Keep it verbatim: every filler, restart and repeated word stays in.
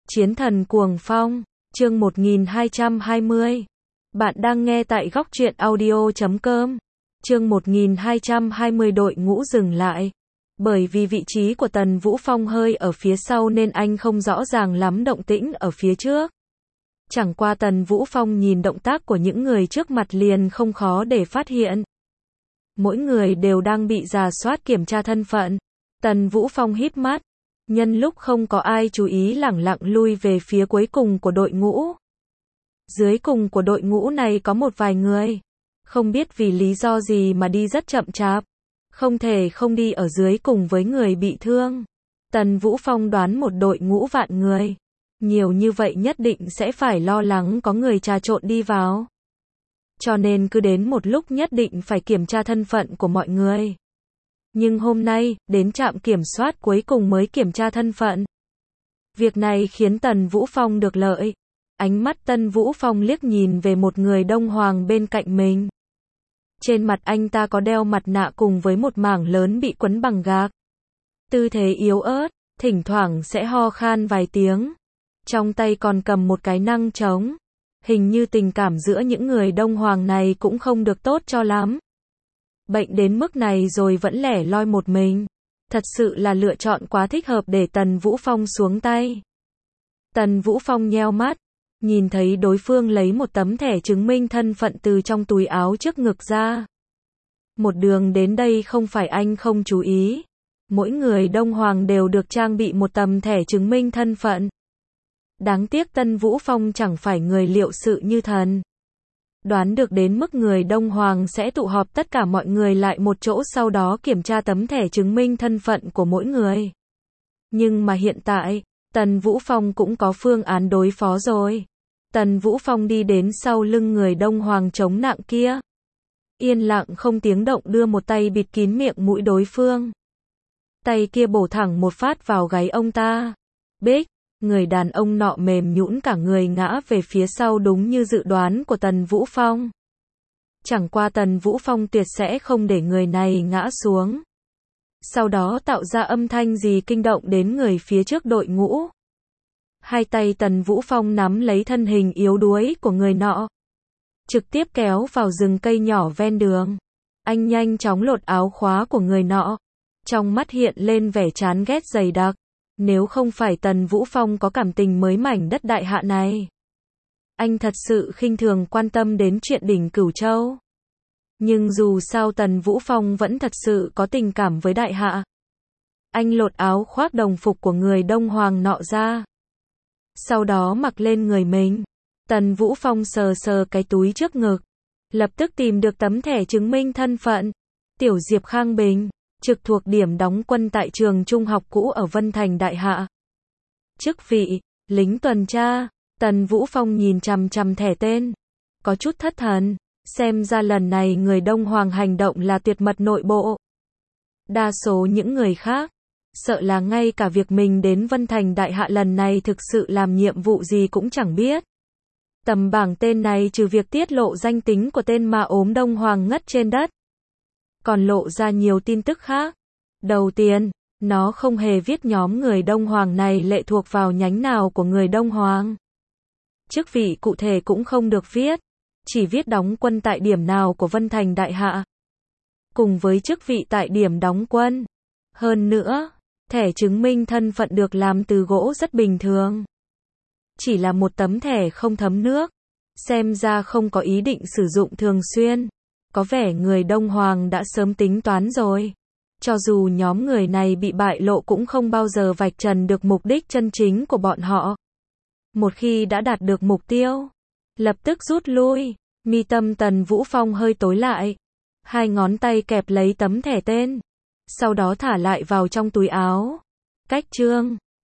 Chiến thần cuồng phong, chương một nghìn hai trăm hai mươi. Bạn đang nghe tại góc truyện audio chấm com. Chương một nghìn hai trăm hai mươi đội ngũ dừng lại. Bởi vì vị trí của Tần Vũ Phong hơi ở phía sau nên anh không rõ ràng lắm động tĩnh ở phía trước. Chẳng qua Tần Vũ Phong nhìn động tác của những người trước mặt liền không khó để phát hiện. Mỗi người đều đang bị rà soát kiểm tra thân phận. Tần Vũ Phong híp mắt. Nhân lúc không có ai chú ý lẳng lặng lui về phía cuối cùng của đội ngũ. Dưới cùng của đội ngũ này có một vài người. Không biết vì lý do gì mà đi rất chậm chạp. Không thể không đi ở dưới cùng với người bị thương. Tần Vũ Phong đoán một đội ngũ vạn người. Nhiều như vậy nhất định sẽ phải lo lắng có người trà trộn đi vào. Cho nên cứ đến một lúc nhất định phải kiểm tra thân phận của mọi người. Nhưng hôm nay, đến trạm kiểm soát cuối cùng mới kiểm tra thân phận. Việc này khiến Tần Vũ Phong được lợi. Ánh mắt Tần Vũ Phong liếc nhìn về một người Đông Hoàng bên cạnh mình. Trên mặt anh ta có đeo mặt nạ cùng với một mảng lớn bị quấn bằng gạc. Tư thế yếu ớt, thỉnh thoảng sẽ ho khan vài tiếng. Trong tay còn cầm một cái năng trống. Hình như tình cảm giữa những người Đông Hoàng này cũng không được tốt cho lắm. Bệnh đến mức này rồi vẫn lẻ loi một mình. Thật sự là lựa chọn quá thích hợp để Tần Vũ Phong xuống tay. Tần Vũ Phong nheo mắt. Nhìn thấy đối phương lấy một tấm thẻ chứng minh thân phận từ trong túi áo trước ngực ra. Một đường đến đây không phải anh không chú ý. Mỗi người Đông Hoàng đều được trang bị một tấm thẻ chứng minh thân phận. Đáng tiếc Tần Vũ Phong chẳng phải người liệu sự như thần. Đoán được đến mức người Đông Hoàng sẽ tụ họp tất cả mọi người lại một chỗ sau đó kiểm tra tấm thẻ chứng minh thân phận của mỗi người. Nhưng mà hiện tại, Tần Vũ Phong cũng có phương án đối phó rồi. Tần Vũ Phong đi đến sau lưng người Đông Hoàng chống nặng kia. Yên lặng không tiếng động đưa một tay bịt kín miệng mũi đối phương. Tay kia bổ thẳng một phát vào gáy ông ta. Bích! Người đàn ông nọ mềm nhũn cả người ngã về phía sau đúng như dự đoán của Tần Vũ Phong. Chẳng qua Tần Vũ Phong tuyệt sẽ không để người này ngã xuống. Sau đó tạo ra âm thanh gì kinh động đến người phía trước đội ngũ. Hai tay Tần Vũ Phong nắm lấy thân hình yếu đuối của người nọ. Trực tiếp kéo vào rừng cây nhỏ ven đường. Anh nhanh chóng lột áo khóa của người nọ. Trong mắt hiện lên vẻ chán ghét dày đặc. Nếu không phải Tần Vũ Phong có cảm tình mới mảnh đất Đại Hạ này. Anh thật sự khinh thường quan tâm đến chuyện đỉnh Cửu Châu. Nhưng dù sao Tần Vũ Phong vẫn thật sự có tình cảm với Đại Hạ. Anh lột áo khoác đồng phục của người Đông Hoàng nọ ra. Sau đó mặc lên người mình. Tần Vũ Phong sờ sờ cái túi trước ngực. Lập tức tìm được tấm thẻ chứng minh thân phận. Tiểu Diệp Khang Bình. Trực thuộc điểm đóng quân tại trường trung học cũ ở Vân Thành Đại Hạ. Chức vị, lính tuần tra. Tần Vũ Phong nhìn chằm chằm thẻ tên. Có chút thất thần. Xem ra lần này người Đông Hoàng hành động là tuyệt mật nội bộ. Đa số những người khác, sợ là ngay cả việc mình đến Vân Thành Đại Hạ lần này thực sự làm nhiệm vụ gì cũng chẳng biết. Tầm bảng tên này trừ việc tiết lộ danh tính của tên ma ốm Đông Hoàng ngất trên đất. Còn lộ ra nhiều tin tức khác. Đầu tiên, nó không hề viết nhóm người Đông Hoàng này lệ thuộc vào nhánh nào của người Đông Hoàng. Chức vị cụ thể cũng không được viết. Chỉ viết đóng quân tại điểm nào của Vân Thành Đại Hạ. Cùng với chức vị tại điểm đóng quân. Hơn nữa, thẻ chứng minh thân phận được làm từ gỗ rất bình thường. Chỉ là một tấm thẻ không thấm nước. Xem ra không có ý định sử dụng thường xuyên. Có vẻ người Đông Hoàng đã sớm tính toán rồi. Cho dù nhóm người này bị bại lộ cũng không bao giờ vạch trần được mục đích chân chính của bọn họ. Một khi đã đạt được mục tiêu, lập tức rút lui. Mi tâm Tần Vũ Phong hơi tối lại. Hai ngón tay kẹp lấy tấm thẻ tên. Sau đó thả lại vào trong túi áo. Cách chương